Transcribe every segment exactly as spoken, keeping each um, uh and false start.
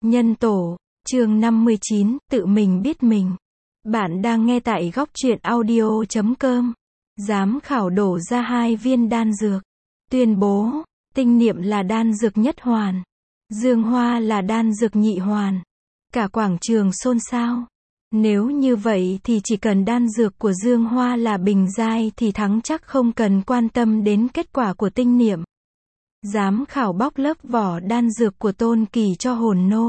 Nhân tổ, chương năm mươi chín, tự mình biết mình. Bạn đang nghe tại góc truyện audio chấm com. Giám khảo đổ ra hai viên đan dược. Tuyên bố, tinh niệm là đan dược nhất hoàn. Dương hoa là đan dược nhị hoàn. Cả quảng trường xôn xao. Nếu như vậy thì chỉ cần đan dược của Dương Hoa là bình giai thì thắng chắc, không cần quan tâm đến kết quả của tinh niệm. Giám khảo bóc lớp vỏ đan dược của Tôn Kỳ cho hồn nô.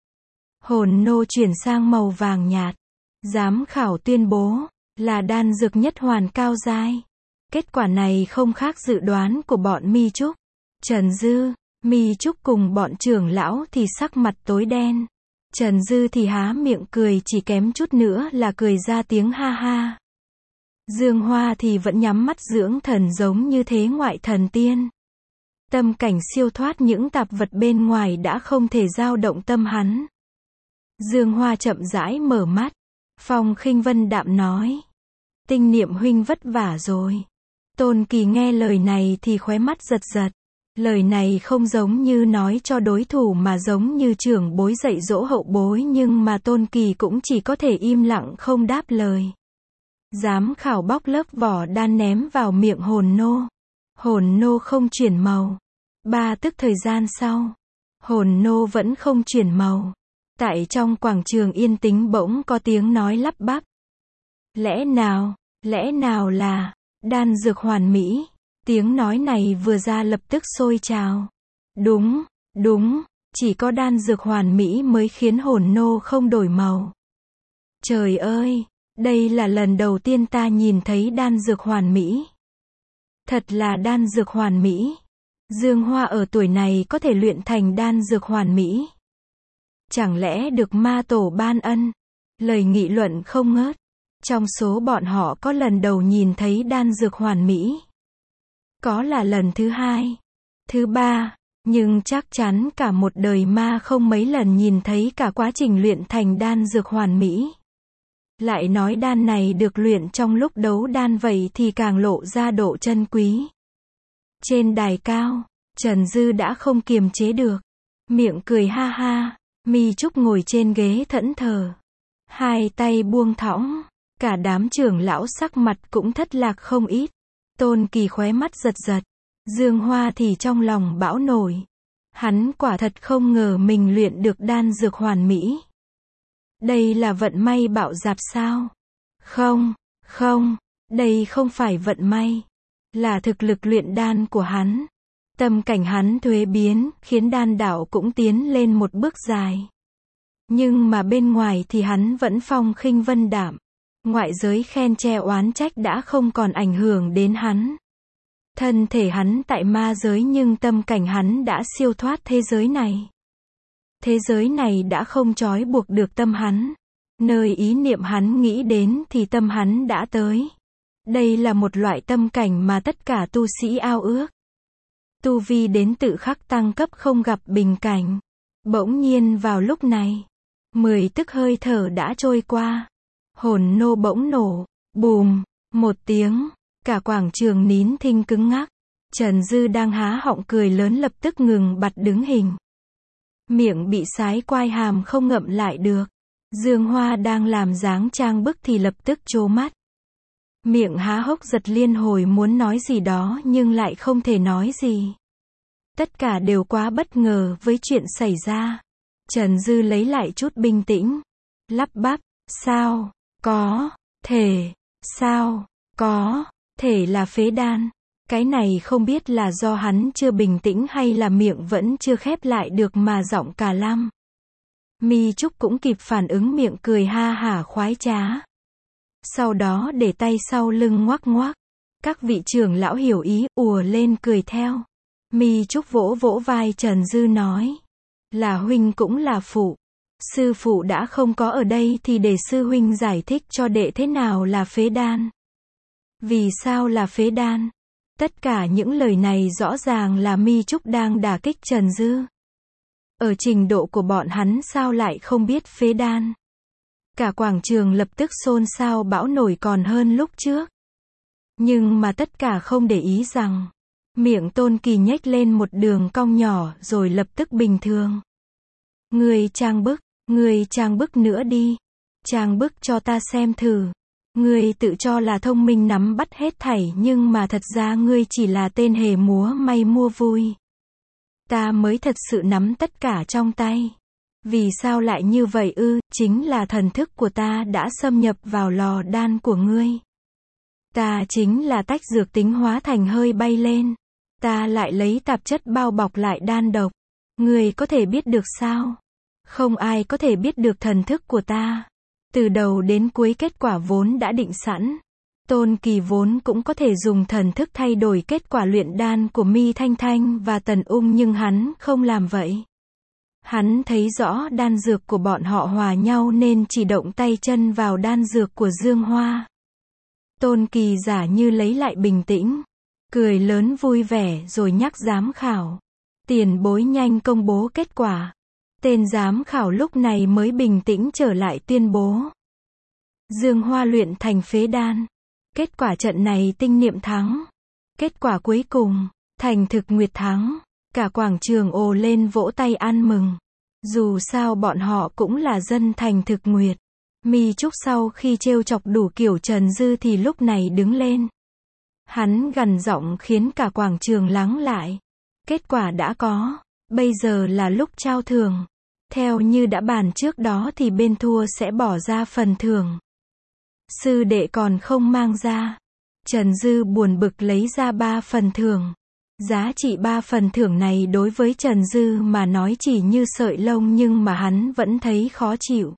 Hồn nô chuyển sang màu vàng nhạt. Giám khảo tuyên bố, là đan dược nhất hoàn cao giai. Kết quả này không khác dự đoán của bọn Mi Trúc, Trần Dư. Mi Trúc cùng bọn trưởng lão thì sắc mặt tối đen. Trần Dư thì há miệng cười, chỉ kém chút nữa là cười ra tiếng ha ha. Dương Hoa thì vẫn nhắm mắt dưỡng thần giống như thế ngoại thần tiên. Tâm cảnh siêu thoát những tạp vật bên ngoài đã không thể dao động tâm hắn. Dương Hoa chậm rãi mở mắt. Phong Khinh Vân đạm nói. Tinh niệm huynh vất vả rồi. Tôn Kỳ nghe lời này thì khóe mắt giật giật. Lời này không giống như nói cho đối thủ mà giống như trưởng bối dạy dỗ hậu bối, nhưng mà Tôn Kỳ cũng chỉ có thể im lặng không đáp lời. Giám khảo bóc lớp vỏ đan ném vào miệng hồn nô. Hồn nô không chuyển màu. Ba tức thời gian sau, hồn nô vẫn không chuyển màu. Tại trong quảng trường yên tĩnh bỗng có tiếng nói lắp bắp. Lẽ nào, lẽ nào là đan dược hoàn mỹ? Tiếng nói này vừa ra lập tức sôi trào. Đúng, đúng, chỉ có đan dược hoàn mỹ mới khiến hồn nô không đổi màu. Trời ơi, đây là lần đầu tiên ta nhìn thấy đan dược hoàn mỹ. Thật là đan dược hoàn mỹ. Dương Hoa ở tuổi này có thể luyện thành đan dược hoàn mỹ. Chẳng lẽ được ma tổ ban ân? Lời nghị luận không ngớt. Trong số bọn họ có lần đầu nhìn thấy đan dược hoàn mỹ. Có là lần thứ hai, thứ ba, nhưng chắc chắn cả một đời ma không mấy lần nhìn thấy cả quá trình luyện thành đan dược hoàn mỹ. Lại nói đan này được luyện trong lúc đấu đan, vậy thì càng lộ ra độ chân quý. Trên đài cao, Trần Dư đã không kiềm chế được. Miệng cười ha ha. Mi Trúc ngồi trên ghế thẫn thờ. Hai tay buông thõng. Cả đám trưởng lão sắc mặt cũng thất lạc không ít. Tôn Kỳ khóe mắt giật giật. Dương Hoa thì trong lòng bão nổi. Hắn quả thật không ngờ mình luyện được đan dược hoàn mỹ. Đây là vận may bạo dạp sao? Không, không, đây không phải vận may. Là thực lực luyện đan của hắn. Tâm cảnh hắn thuế biến, khiến đan đạo cũng tiến lên một bước dài. Nhưng mà bên ngoài thì hắn vẫn phong khinh vân đạm. Ngoại giới khen chê oán trách đã không còn ảnh hưởng đến hắn. Thân thể hắn tại ma giới, nhưng tâm cảnh hắn đã siêu thoát thế giới này. Thế giới này đã không trói buộc được tâm hắn. Nơi ý niệm hắn nghĩ đến thì tâm hắn đã tới. Đây là một loại tâm cảnh mà tất cả tu sĩ ao ước. Tu vi đến tự khắc tăng cấp không gặp bình cảnh. Bỗng nhiên vào lúc này, mười tức hơi thở đã trôi qua. Hồn nô bỗng nổ, bùm, một tiếng, cả quảng trường nín thinh cứng ngắc. Trần Dư đang há họng cười lớn lập tức ngừng bặt đứng hình. Miệng bị sái quai hàm không ngậm lại được. Dương Hoa đang làm dáng trang bức thì lập tức trố mắt. Miệng há hốc giật liên hồi muốn nói gì đó nhưng lại không thể nói gì. Tất cả đều quá bất ngờ với chuyện xảy ra. Trần Dư lấy lại chút bình tĩnh. Lắp bắp, sao, có, thể, sao, có, thể là phế đan. Cái này không biết là do hắn chưa bình tĩnh hay là miệng vẫn chưa khép lại được mà giọng cà lăm. Mi Trúc cũng kịp phản ứng, miệng cười ha hả khoái trá. Sau đó để tay sau lưng ngoắc ngoắc. Các vị trưởng lão hiểu ý, ùa lên cười theo. Mi Trúc vỗ vỗ vai Trần Dư nói. Là huynh cũng là phụ. Sư phụ đã không có ở đây thì để sư huynh giải thích cho đệ thế nào là phế đan. Vì sao là phế đan? Tất cả những lời này rõ ràng là Mi Trúc đang đả kích Trần Dư. Ở trình độ của bọn hắn sao lại không biết phế đan? Cả quảng trường lập tức xôn xao bão nổi còn hơn lúc trước. Nhưng mà tất cả không để ý rằng, miệng Tôn Kỳ nhếch lên một đường cong nhỏ rồi lập tức bình thường. Ngươi trang bức, ngươi trang bức nữa đi. Trang bức cho ta xem thử. Ngươi tự cho là thông minh nắm bắt hết thảy nhưng mà thật ra ngươi chỉ là tên hề múa may mua vui. Ta mới thật sự nắm tất cả trong tay. Vì sao lại như vậy ư? Chính là thần thức của ta đã xâm nhập vào lò đan của ngươi. Ta chính là tách dược tính hóa thành hơi bay lên. Ta lại lấy tạp chất bao bọc lại đan độc. Ngươi có thể biết được sao? Không ai có thể biết được thần thức của ta. Từ đầu đến cuối kết quả vốn đã định sẵn. Tôn Kỳ vốn cũng có thể dùng thần thức thay đổi kết quả luyện đan của Mi Thanh Thanh và Tần Ung nhưng hắn không làm vậy. Hắn thấy rõ đan dược của bọn họ hòa nhau nên chỉ động tay chân vào đan dược của Dương Hoa. Tôn Kỳ giả như lấy lại bình tĩnh, cười lớn vui vẻ rồi nhắc giám khảo. Tiền bối nhanh công bố kết quả. Tên giám khảo lúc này mới bình tĩnh trở lại tuyên bố. Dương Hoa luyện thành phế đan. Kết quả trận này Tinh Niệm thắng. Kết quả cuối cùng, Thành Thực Nguyệt thắng. Cả quảng trường ồ lên vỗ tay ăn mừng. Dù sao bọn họ cũng là dân Thành Thực Nguyệt. Mi Trúc sau khi trêu chọc đủ kiểu Trần Dư thì lúc này đứng lên. Hắn gằn giọng khiến cả quảng trường lắng lại. Kết quả đã có. Bây giờ là lúc trao thưởng. Theo như đã bàn trước đó thì bên thua sẽ bỏ ra phần thưởng. Sư đệ còn không mang ra. Trần Dư buồn bực lấy ra ba phần thưởng. Giá trị ba phần thưởng này đối với Trần Dư mà nói chỉ như sợi lông nhưng mà hắn vẫn thấy khó chịu.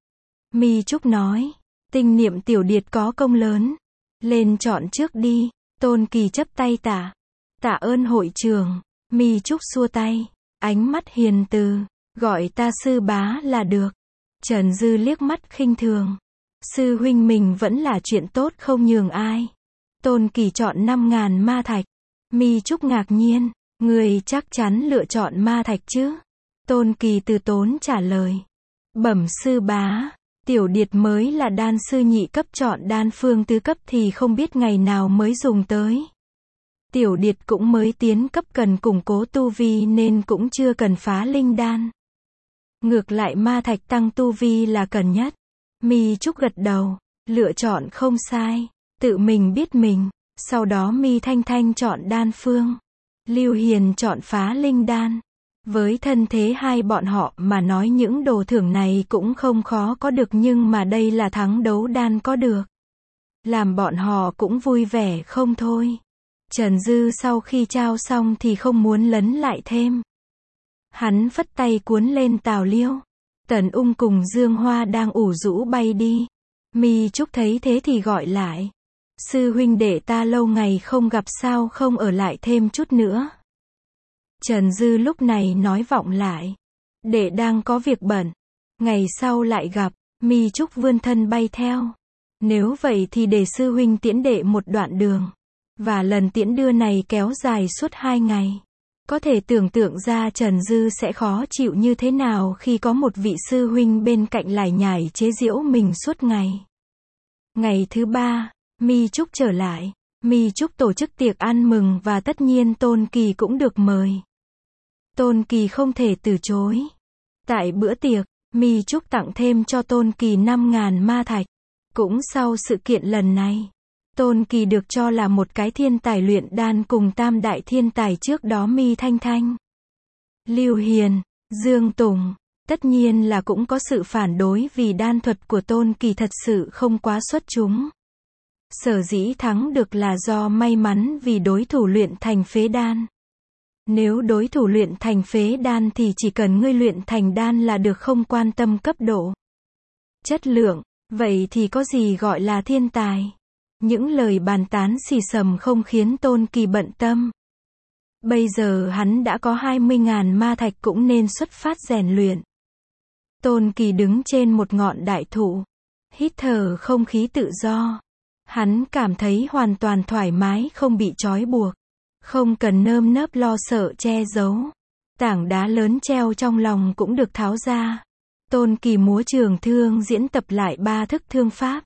Mi Trúc nói, Tinh Niệm tiểu điệt có công lớn. Lên chọn trước đi. Tôn Kỳ chấp tay tạ. Tạ ơn hội trường. Mi Trúc xua tay. Ánh mắt hiền từ. Gọi ta sư bá là được. Trần Dư liếc mắt khinh thường. Sư huynh mình vẫn là chuyện tốt không nhường ai. Tôn Kỳ chọn năm ngàn ma thạch. Mi Trúc ngạc nhiên. Người chắc chắn lựa chọn ma thạch chứ? Tôn Kỳ từ tốn trả lời. Bẩm sư bá. Tiểu điệt mới là đan sư nhị cấp chọn đan phương tứ cấp thì không biết ngày nào mới dùng tới. Tiểu điệt cũng mới tiến cấp cần củng cố tu vi nên cũng chưa cần phá linh đan. Ngược lại ma thạch tăng tu vi là cần nhất. Mi Trúc gật đầu. Lựa chọn không sai. Tự mình biết mình. Sau đó Mi Thanh Thanh chọn đan phương. Lưu Hiền chọn phá linh đan. Với thân thế hai bọn họ mà nói những đồ thưởng này cũng không khó có được nhưng mà đây là thắng đấu đan có được. Làm bọn họ cũng vui vẻ không thôi. Trần Dư sau khi trao xong thì không muốn lấn lại thêm. Hắn phất tay cuốn lên tàu liêu. Tần Ung cùng Dương Hoa đang ủ rũ bay đi. Mi Trúc thấy thế thì gọi lại. Sư huynh đệ ta lâu ngày không gặp sao không ở lại thêm chút nữa. Trần Dư lúc này nói vọng lại. Đệ đang có việc bận. Ngày sau lại gặp. Mi Trúc vươn thân bay theo. Nếu vậy thì để sư huynh tiễn đệ một đoạn đường. Và lần tiễn đưa này kéo dài suốt hai ngày. Có thể tưởng tượng ra Trần Dư sẽ khó chịu như thế nào khi có một vị sư huynh bên cạnh lải nhải chế giễu mình suốt ngày. Ngày thứ ba, Mi Trúc trở lại. Mi Trúc tổ chức tiệc ăn mừng và tất nhiên Tôn Kỳ cũng được mời. Tôn Kỳ không thể từ chối. Tại bữa tiệc, Mi Trúc tặng thêm cho Tôn Kỳ năm ngàn ma thạch. Cũng sau sự kiện lần này, Tôn Kỳ được cho là một cái thiên tài luyện đan cùng tam đại thiên tài trước đó Mi Thanh Thanh, Lưu Hiền, Dương Tùng. Tất nhiên là cũng có sự phản đối vì đan thuật của Tôn Kỳ thật sự không quá xuất chúng. Sở dĩ thắng được là do may mắn vì đối thủ luyện thành phế đan. Nếu đối thủ luyện thành phế đan thì chỉ cần ngươi luyện thành đan là được không quan tâm cấp độ, chất lượng, vậy thì có gì gọi là thiên tài. Những lời bàn tán xì xầm không khiến Tôn Kỳ bận tâm. Bây giờ hắn đã có hai mươi ngàn ma thạch cũng nên xuất phát rèn luyện. Tôn Kỳ đứng trên một ngọn đại thụ, hít thở không khí tự do. Hắn cảm thấy hoàn toàn thoải mái không bị trói buộc. Không cần nơm nớp lo sợ che giấu. Tảng đá lớn treo trong lòng cũng được tháo ra. Tôn Kỳ múa trường thương diễn tập lại ba thức thương pháp.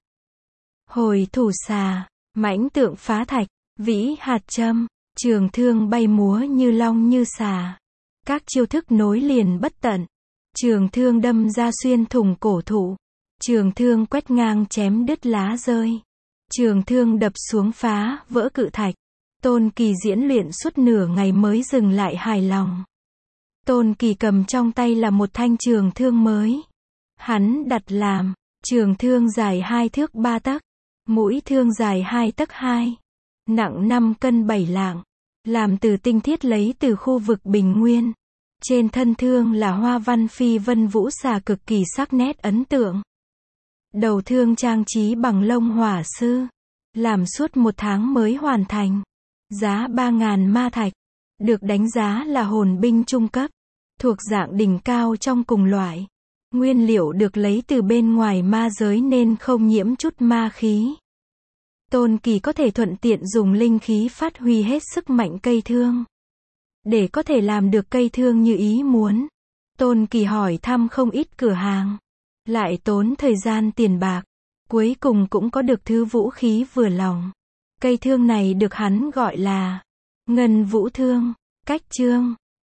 Hồi thủ xà, mãnh tượng phá thạch, vĩ hạt châm, trường thương bay múa như long như xà. Các chiêu thức nối liền bất tận. Trường thương đâm ra xuyên thủng cổ thụ. Trường thương quét ngang chém đứt lá rơi. Trường thương đập xuống phá vỡ cự thạch. Tôn Kỳ diễn luyện suốt nửa ngày mới dừng lại hài lòng. Tôn Kỳ cầm trong tay là một thanh trường thương mới. Hắn đặt làm, trường thương dài hai thước ba tấc, mũi thương dài hai tấc hai, nặng năm cân bảy lạng, làm từ tinh thiết lấy từ khu vực Bình Nguyên. Trên thân thương là hoa văn phi vân vũ xà cực kỳ sắc nét ấn tượng. Đầu thương trang trí bằng lông hỏa sư, làm suốt một tháng mới hoàn thành. Giá ba ngàn ma thạch, được đánh giá là hồn binh trung cấp, thuộc dạng đỉnh cao trong cùng loại. Nguyên liệu được lấy từ bên ngoài ma giới nên không nhiễm chút ma khí. Tôn Kỳ có thể thuận tiện dùng linh khí phát huy hết sức mạnh cây thương. Để có thể làm được cây thương như ý muốn, Tôn Kỳ hỏi thăm không ít cửa hàng, lại tốn thời gian tiền bạc, cuối cùng cũng có được thứ vũ khí vừa lòng. Cây thương này được hắn gọi là Ngân Vũ Thương. Cách chương